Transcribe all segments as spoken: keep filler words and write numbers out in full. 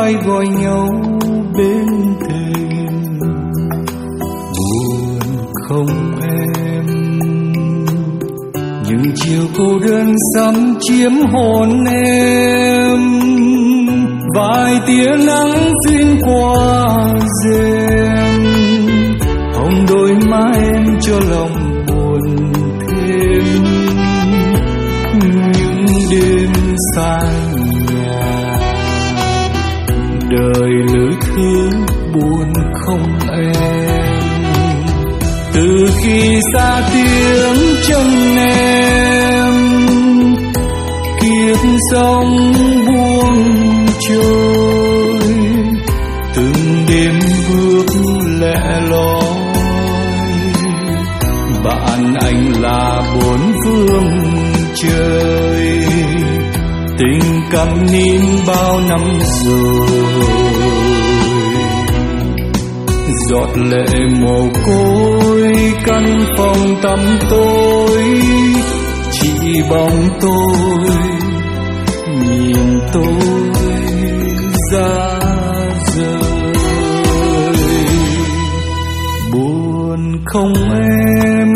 vai gọi nhau bên thềm. Buồn không em, những chiều cô đơn sắm chiếm hồn em, vài tia nắng xuyên qua rèm, hồng đôi má em cho lòng buồn thêm. Những đêm xa nhà, đời lữ thứ buồn không em. Từ khi xa tiếng chân em, kiếp sống buông trôi, từng đêm bước lẻ loi. Bạn anh là bốn phương trời, tình câm nín bao năm rồi. Giọt lệ mồ côi căn phòng tăm tối, chỉ bóng tôi nhìn tôi ra rời. Buồn không em,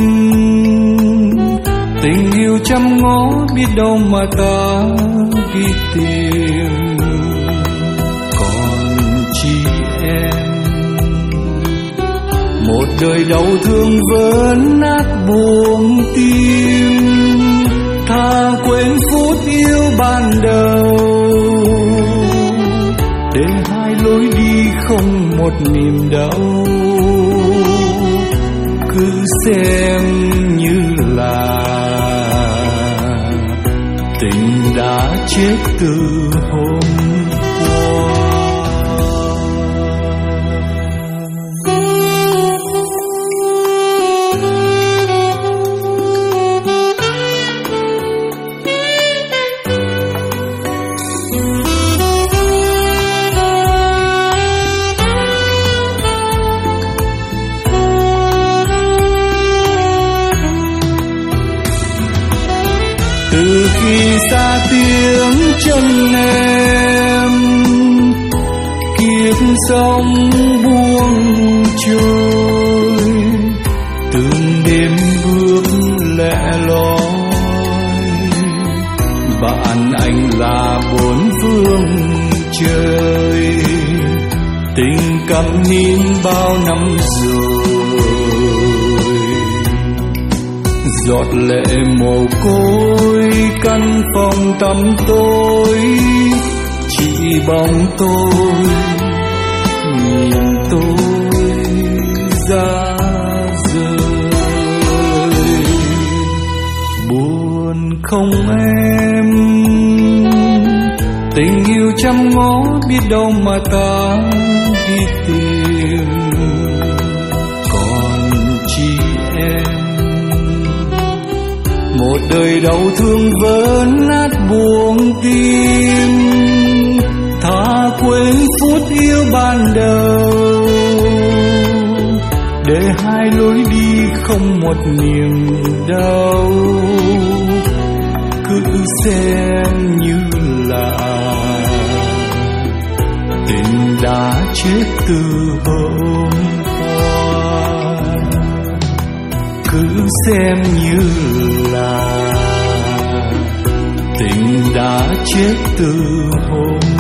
tình yêu trăm ngó biết đâu mà ta đi tìm. Còn chi em, một đời đau thương vỡ nát buông tim, tha quên phút yêu ban đầu, để hai lối đi không một niềm đau. Cứ xem như là tình đã chết từ hôm qua. Từ khi xa tiếng chân em, kiếp sống buông trôi, từng đêm bước lẻ loi. Bạn anh là bốn phương trời, tình câm nín bao năm rồi. Giọt lệ mồ côi căn phòng tăm tối, chỉ bóng tôi nhìn tôi ra rời. Buồn không em, tình yêu trăm ngó biết đâu mà ta đi tìm. Còn chi em, một đời đau thương vỡ nát buông tim, tha quên phút yêu ban đầu, để hai lối đi không một niềm đau. Cứ xem như là tình đã chết từ hôm qua. Cứ xem như là tình đã chết từ hôm